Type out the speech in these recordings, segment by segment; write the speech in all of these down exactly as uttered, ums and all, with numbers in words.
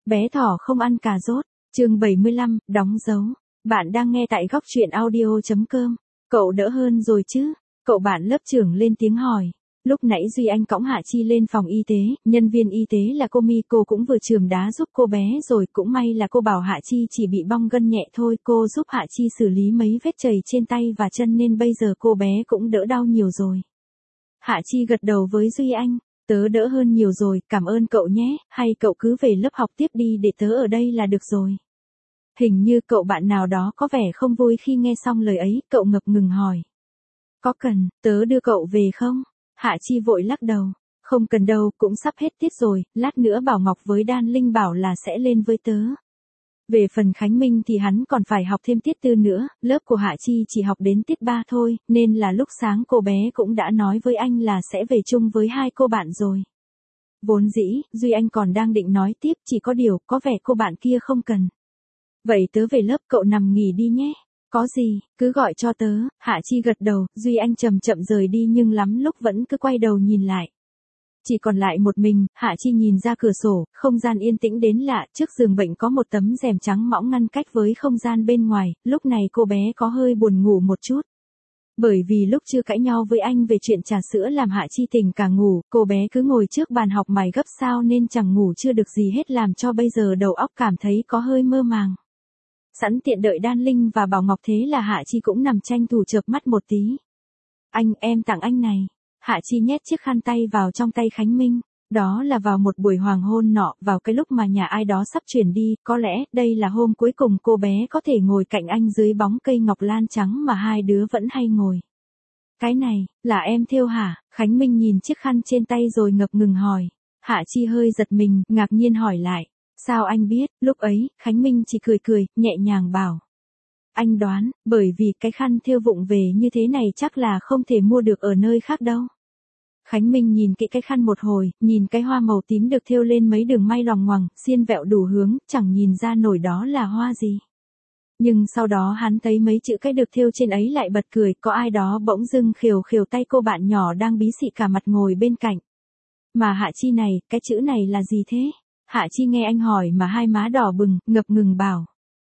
Bé thỏ không ăn cà rốt, chương bảy mươi lăm, đóng dấu. Bạn đang nghe tại góc truyện audio.com. Cậu đỡ hơn rồi chứ? Cậu bạn lớp trưởng lên tiếng hỏi. Lúc nãy Duy Anh cõng Hạ Chi lên phòng y tế, nhân viên y tế là cô My, cô cũng vừa chườm đá giúp cô bé rồi, cũng may là cô bảo Hạ Chi chỉ bị bong gân nhẹ thôi, cô giúp Hạ Chi xử lý mấy vết chảy trên tay và chân nên bây giờ cô bé cũng đỡ đau nhiều rồi. Hạ Chi gật đầu với Duy Anh, tớ đỡ hơn nhiều rồi, cảm ơn cậu nhé, hay cậu cứ về lớp học tiếp đi để tớ ở đây là được rồi. Hình như cậu bạn nào đó có vẻ không vui khi nghe xong lời ấy, cậu ngập ngừng hỏi. Có cần, tớ đưa cậu về không? Hạ Chi vội lắc đầu. Không cần đâu, cũng sắp hết tiết rồi, lát nữa Bảo Ngọc với Đan Linh bảo là sẽ lên với tớ. Về phần Khánh Minh thì hắn còn phải học thêm tiết tư nữa, lớp của Hạ Chi chỉ học đến tiết ba thôi, nên là lúc sáng cô bé cũng đã nói với anh là sẽ về chung với hai cô bạn rồi. Vốn dĩ, Duy Anh còn đang định nói tiếp, chỉ có điều, có vẻ cô bạn kia không cần. Vậy tớ về lớp, cậu nằm nghỉ đi nhé. Có gì, cứ gọi cho tớ. Hạ Chi gật đầu, Duy Anh chậm chậm rời đi nhưng lắm lúc vẫn cứ quay đầu nhìn lại. Chỉ còn lại một mình, Hạ Chi nhìn ra cửa sổ, không gian yên tĩnh đến lạ, trước giường bệnh có một tấm rèm trắng mỏng ngăn cách với không gian bên ngoài, lúc này cô bé có hơi buồn ngủ một chút. Bởi vì lúc chưa cãi nhau với anh về chuyện trà sữa làm Hạ Chi tỉnh cả ngủ, cô bé cứ ngồi trước bàn học mài gấp sao nên chẳng ngủ chưa được gì hết, làm cho bây giờ đầu óc cảm thấy có hơi mơ màng. Sẵn tiện đợi Đan Linh và Bảo Ngọc thế là Hạ Chi cũng nằm tranh thủ chợp mắt một tí. Anh, em tặng anh này. Hạ Chi nhét chiếc khăn tay vào trong tay Khánh Minh. Đó là vào một buổi hoàng hôn nọ, vào cái lúc mà nhà ai đó sắp chuyển đi, có lẽ đây là hôm cuối cùng cô bé có thể ngồi cạnh anh dưới bóng cây ngọc lan trắng mà hai đứa vẫn hay ngồi. Cái này, là em thêu hả? Khánh Minh nhìn chiếc khăn trên tay rồi ngập ngừng hỏi. Hạ Chi hơi giật mình, ngạc nhiên hỏi lại. Sao anh biết? Lúc ấy, Khánh Minh chỉ cười cười, nhẹ nhàng bảo. Anh đoán, bởi vì cái khăn thêu vụng về như thế này chắc là không thể mua được ở nơi khác đâu. Khánh Minh nhìn kỹ cái khăn một hồi, nhìn cái hoa màu tím được thêu lên mấy đường may loằng ngoằng, xiên vẹo đủ hướng, chẳng nhìn ra nổi đó là hoa gì. Nhưng sau đó hắn thấy mấy chữ cái được thêu trên ấy lại bật cười, có ai đó bỗng dưng khều khều tay cô bạn nhỏ đang bí xị cả mặt ngồi bên cạnh. Mà Hạ Chi này, cái chữ này là gì thế? Hạ Chi nghe anh hỏi mà hai má đỏ bừng, ngập ngừng bảo.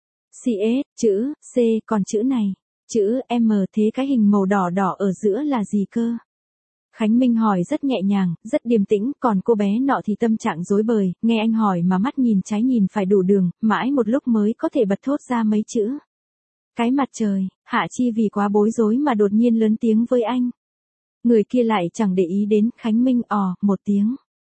xê ét, chữ, C, còn chữ này, chữ M, thế cái hình màu đỏ đỏ ở giữa là gì cơ? Khánh Minh hỏi rất nhẹ nhàng, rất điềm tĩnh, còn cô bé nọ thì tâm trạng rối bời, nghe anh hỏi mà mắt nhìn trái nhìn phải đủ đường, mãi một lúc mới có thể bật thốt ra mấy chữ. Cái mặt trời. Hạ Chi vì quá bối rối mà đột nhiên lớn tiếng với anh. Người kia lại chẳng để ý đến, Khánh Minh ò, một tiếng.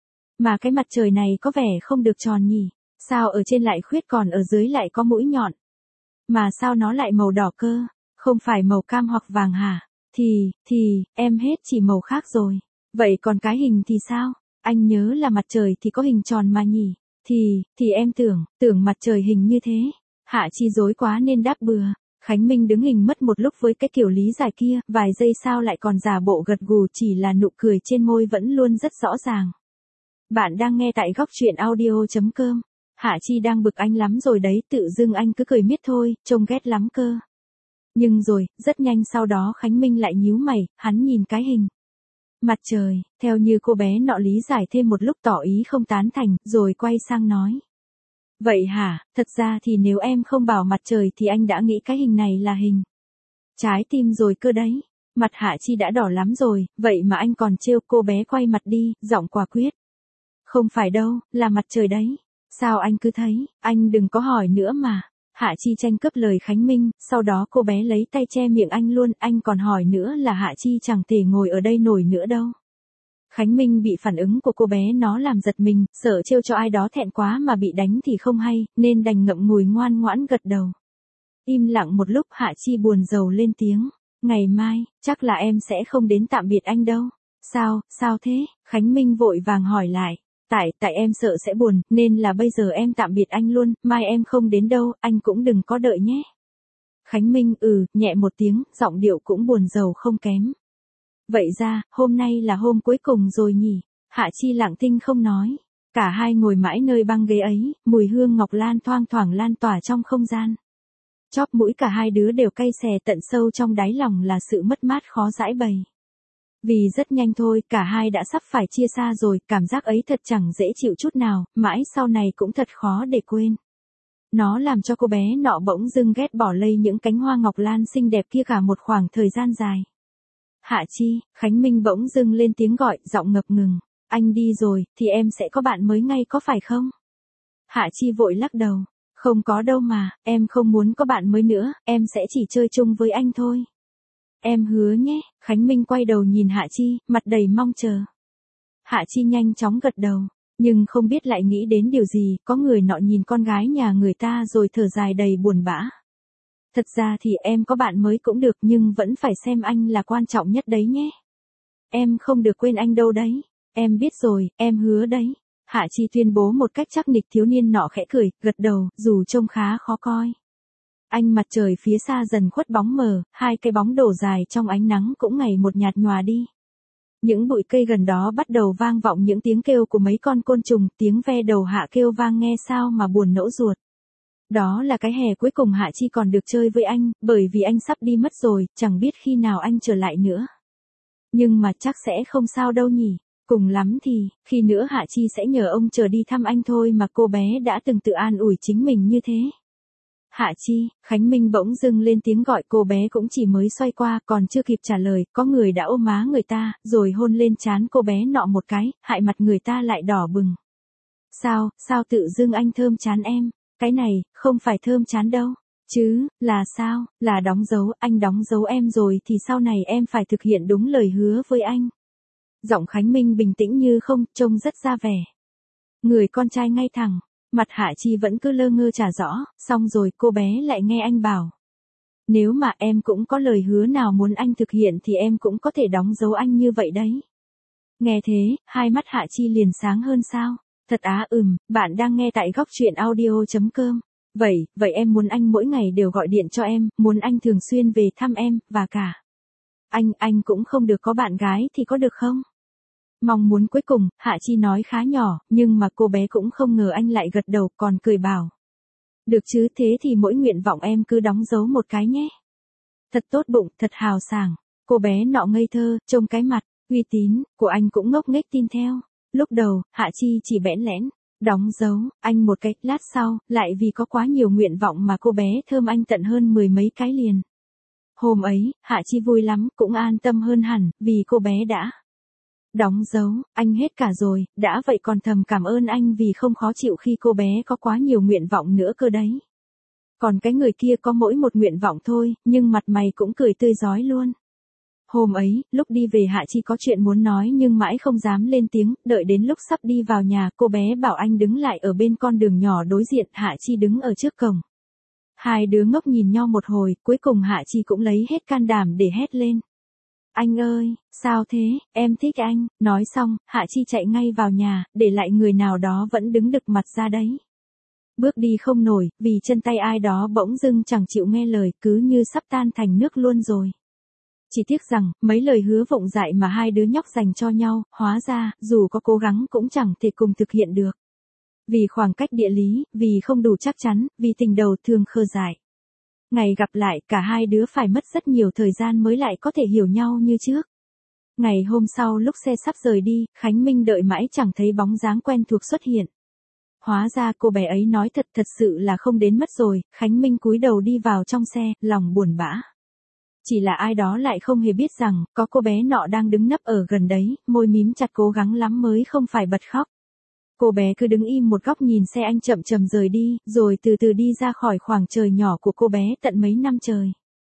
Mà cái mặt trời này có vẻ không được tròn nhỉ, sao ở trên lại khuyết còn ở dưới lại có mũi nhọn? Mà sao nó lại màu đỏ cơ, không phải màu cam hoặc vàng hả? Thì, thì, em hết chỉ màu khác rồi. Vậy còn cái hình thì sao? Anh nhớ là mặt trời thì có hình tròn mà nhỉ? Thì, thì em tưởng, tưởng mặt trời hình như thế. Hạ Chi dối quá nên đáp bừa. Khánh Minh đứng hình mất một lúc với cái kiểu lý giải kia, vài giây sau lại còn giả bộ gật gù, chỉ là nụ cười trên môi vẫn luôn rất rõ ràng. Bạn đang nghe tại góc truyện audio.com. Hạ Chi đang bực anh lắm rồi đấy, tự dưng anh cứ cười miết thôi, trông ghét lắm cơ. Nhưng rồi, rất nhanh sau đó Khánh Minh lại nhíu mày, hắn nhìn cái hình. Mặt trời, theo như cô bé nọ lý giải thêm một lúc tỏ ý không tán thành, rồi quay sang nói. Vậy hả, thật ra thì nếu em không bảo mặt trời thì anh đã nghĩ cái hình này là hình trái tim rồi cơ đấy. Mặt Hạ Chi đã đỏ lắm rồi, vậy mà anh còn trêu, cô bé quay mặt đi, giọng quả quyết. Không phải đâu, là mặt trời đấy. Sao anh cứ thấy, anh đừng có hỏi nữa mà. Hạ Chi tranh cướp lời Khánh Minh, sau đó cô bé lấy tay che miệng anh luôn, anh còn hỏi nữa là Hạ Chi chẳng thể ngồi ở đây nổi nữa đâu. Khánh Minh bị phản ứng của cô bé nó làm giật mình, sợ trêu cho ai đó thẹn quá mà bị đánh thì không hay, nên đành ngậm ngùi ngoan ngoãn gật đầu. Im lặng một lúc Hạ Chi buồn rầu lên tiếng. Ngày mai, chắc là em sẽ không đến tạm biệt anh đâu. Sao, sao thế? Khánh Minh vội vàng hỏi lại. Tại, tại em sợ sẽ buồn, nên là bây giờ em tạm biệt anh luôn, mai em không đến đâu, anh cũng đừng có đợi nhé. Khánh Minh ừ, nhẹ một tiếng, giọng điệu cũng buồn rầu không kém. Vậy ra, hôm nay là hôm cuối cùng rồi nhỉ? Hạ Chi lặng thinh không nói. Cả hai ngồi mãi nơi băng ghế ấy, mùi hương ngọc lan thoang thoảng lan tỏa trong không gian. Chóp mũi cả hai đứa đều cay xè tận sâu trong đáy lòng là sự mất mát khó giãi bày. Vì rất nhanh thôi, cả hai đã sắp phải chia xa rồi, cảm giác ấy thật chẳng dễ chịu chút nào, mãi sau này cũng thật khó để quên. Nó làm cho cô bé nọ bỗng dưng ghét bỏ lây những cánh hoa ngọc lan xinh đẹp kia cả một khoảng thời gian dài. Hạ Chi, Khánh Minh bỗng dưng lên tiếng gọi, giọng ngập ngừng. Anh đi rồi, thì em sẽ có bạn mới ngay có phải không? Hạ Chi vội lắc đầu. Không có đâu mà, em không muốn có bạn mới nữa, em sẽ chỉ chơi chung với anh thôi. Em hứa nhé, Khánh Minh quay đầu nhìn Hạ Chi, mặt đầy mong chờ. Hạ Chi nhanh chóng gật đầu, nhưng không biết lại nghĩ đến điều gì, có người nọ nhìn con gái nhà người ta rồi thở dài đầy buồn bã. Thật ra thì em có bạn mới cũng được nhưng vẫn phải xem anh là quan trọng nhất đấy nhé. Em không được quên anh đâu đấy. Em biết rồi, em hứa đấy. Hạ Chi tuyên bố một cách chắc nịch. Thiếu niên nọ khẽ cười, gật đầu, dù trông khá khó coi. Ánh mặt trời phía xa dần khuất bóng mờ, hai cái bóng đổ dài trong ánh nắng cũng ngày một nhạt nhòa đi. Những bụi cây gần đó bắt đầu vang vọng những tiếng kêu của mấy con côn trùng, tiếng ve đầu Hạ kêu vang nghe sao mà buồn nẫu ruột. Đó là cái hè cuối cùng Hạ Chi còn được chơi với anh, bởi vì anh sắp đi mất rồi, chẳng biết khi nào anh trở lại nữa. Nhưng mà chắc sẽ không sao đâu nhỉ. Cùng lắm thì, khi nữa Hạ Chi sẽ nhờ ông chờ đi thăm anh thôi mà cô bé đã từng tự an ủi chính mình như thế. Hạ Chi, Khánh Minh bỗng dưng lên tiếng gọi, cô bé cũng chỉ mới xoay qua, còn chưa kịp trả lời, có người đã ôm má người ta, rồi hôn lên trán cô bé nọ một cái, hại mặt người ta lại đỏ bừng. Sao, sao tự dưng anh thơm trán em? Cái này, không phải thơm trán đâu. Chứ, là sao, là đóng dấu, anh đóng dấu em rồi thì sau này em phải thực hiện đúng lời hứa với anh. Giọng Khánh Minh bình tĩnh như không, trông rất ra vẻ. Người con trai ngay thẳng, mặt Hạ Chi vẫn cứ lơ ngơ chả rõ, xong rồi cô bé lại nghe anh bảo. Nếu mà em cũng có lời hứa nào muốn anh thực hiện thì em cũng có thể đóng dấu anh như vậy đấy. Nghe thế, hai mắt Hạ Chi liền sáng hơn sao. Thật á ừm, bạn đang nghe tại góc truyện audio chấm com. Vậy, vậy em muốn anh mỗi ngày đều gọi điện cho em, muốn anh thường xuyên về thăm em, và cả. Anh, anh cũng không được có bạn gái thì có được không? Mong muốn cuối cùng, Hạ Chi nói khá nhỏ, nhưng mà cô bé cũng không ngờ anh lại gật đầu còn cười bảo. Được chứ, thế thì mỗi nguyện vọng em cứ đóng dấu một cái nhé. Thật tốt bụng, thật hào sảng. Cô bé nọ ngây thơ, trông cái mặt, uy tín, của anh cũng ngốc nghếch tin theo. Lúc đầu, Hạ Chi chỉ bẽn lẽn, đóng dấu, anh một cái, lát sau, lại vì có quá nhiều nguyện vọng mà cô bé thơm anh tận hơn mười mấy cái liền. Hôm ấy, Hạ Chi vui lắm, cũng an tâm hơn hẳn, vì cô bé đã đóng dấu, anh hết cả rồi, đã vậy còn thầm cảm ơn anh vì không khó chịu khi cô bé có quá nhiều nguyện vọng nữa cơ đấy. Còn cái người kia có mỗi một nguyện vọng thôi, nhưng mặt mày cũng cười tươi rói luôn. Hôm ấy, lúc đi về Hạ Chi có chuyện muốn nói nhưng mãi không dám lên tiếng, đợi đến lúc sắp đi vào nhà, cô bé bảo anh đứng lại ở bên con đường nhỏ đối diện, Hạ Chi đứng ở trước cổng. Hai đứa ngốc nhìn nhau một hồi, cuối cùng Hạ Chi cũng lấy hết can đảm để hét lên. Anh ơi, sao thế, em thích anh, nói xong, Hạ Chi chạy ngay vào nhà, để lại người nào đó vẫn đứng đực mặt ra đấy. Bước đi không nổi, vì chân tay ai đó bỗng dưng chẳng chịu nghe lời, cứ như sắp tan thành nước luôn rồi. Chỉ tiếc rằng, mấy lời hứa vụng dại mà hai đứa nhóc dành cho nhau, hóa ra, dù có cố gắng cũng chẳng thể cùng thực hiện được. Vì khoảng cách địa lý, vì không đủ chắc chắn, vì tình đầu thường khờ dại. Ngày gặp lại, cả hai đứa phải mất rất nhiều thời gian mới lại có thể hiểu nhau như trước. Ngày hôm sau lúc xe sắp rời đi, Khánh Minh đợi mãi chẳng thấy bóng dáng quen thuộc xuất hiện. Hóa ra cô bé ấy nói thật thật sự là không đến mất rồi, Khánh Minh cúi đầu đi vào trong xe, lòng buồn bã. Chỉ là ai đó lại không hề biết rằng, có cô bé nọ đang đứng nấp ở gần đấy, môi mím chặt cố gắng lắm mới không phải bật khóc. Cô bé cứ đứng im một góc nhìn xe anh chậm chậm rời đi, rồi từ từ đi ra khỏi khoảng trời nhỏ của cô bé tận mấy năm trời.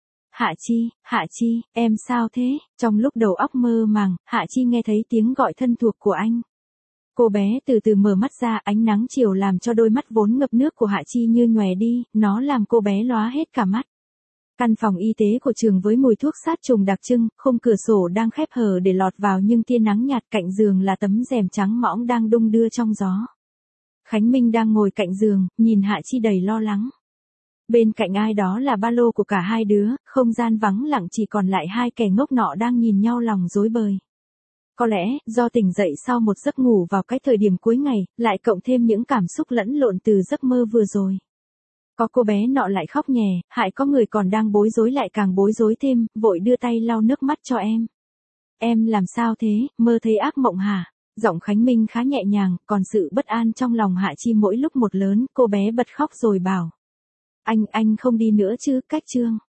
Hạ Chi, Hạ Chi, em sao thế? Trong lúc đầu óc mơ màng, Hạ Chi nghe thấy tiếng gọi thân thuộc của anh. Cô bé từ từ mở mắt ra, ánh nắng chiều làm cho đôi mắt vốn ngập nước của Hạ Chi như nhòe đi, nó làm cô bé lóa hết cả mắt. Căn phòng y tế của trường với mùi thuốc sát trùng đặc trưng, khung cửa sổ đang khép hờ để lọt vào nhưng tia nắng nhạt, cạnh giường là tấm rèm trắng mõng đang đung đưa trong gió. Khánh Minh đang ngồi cạnh giường, nhìn Hạ Chi đầy lo lắng. Bên cạnh ai đó là ba lô của cả hai đứa, không gian vắng lặng chỉ còn lại hai kẻ ngốc nọ đang nhìn nhau lòng rối bời. Có lẽ, do tỉnh dậy sau một giấc ngủ vào cái thời điểm cuối ngày, lại cộng thêm những cảm xúc lẫn lộn từ giấc mơ vừa rồi. Có cô bé nọ lại khóc nhè, hại có người còn đang bối rối lại càng bối rối thêm, vội đưa tay lau nước mắt cho em. Em làm sao thế, mơ thấy ác mộng hả? Giọng Khánh Minh khá nhẹ nhàng, còn sự bất an trong lòng Hạ Chi mỗi lúc một lớn, cô bé bật khóc rồi bảo. Anh, anh không đi nữa chứ, cách Trương.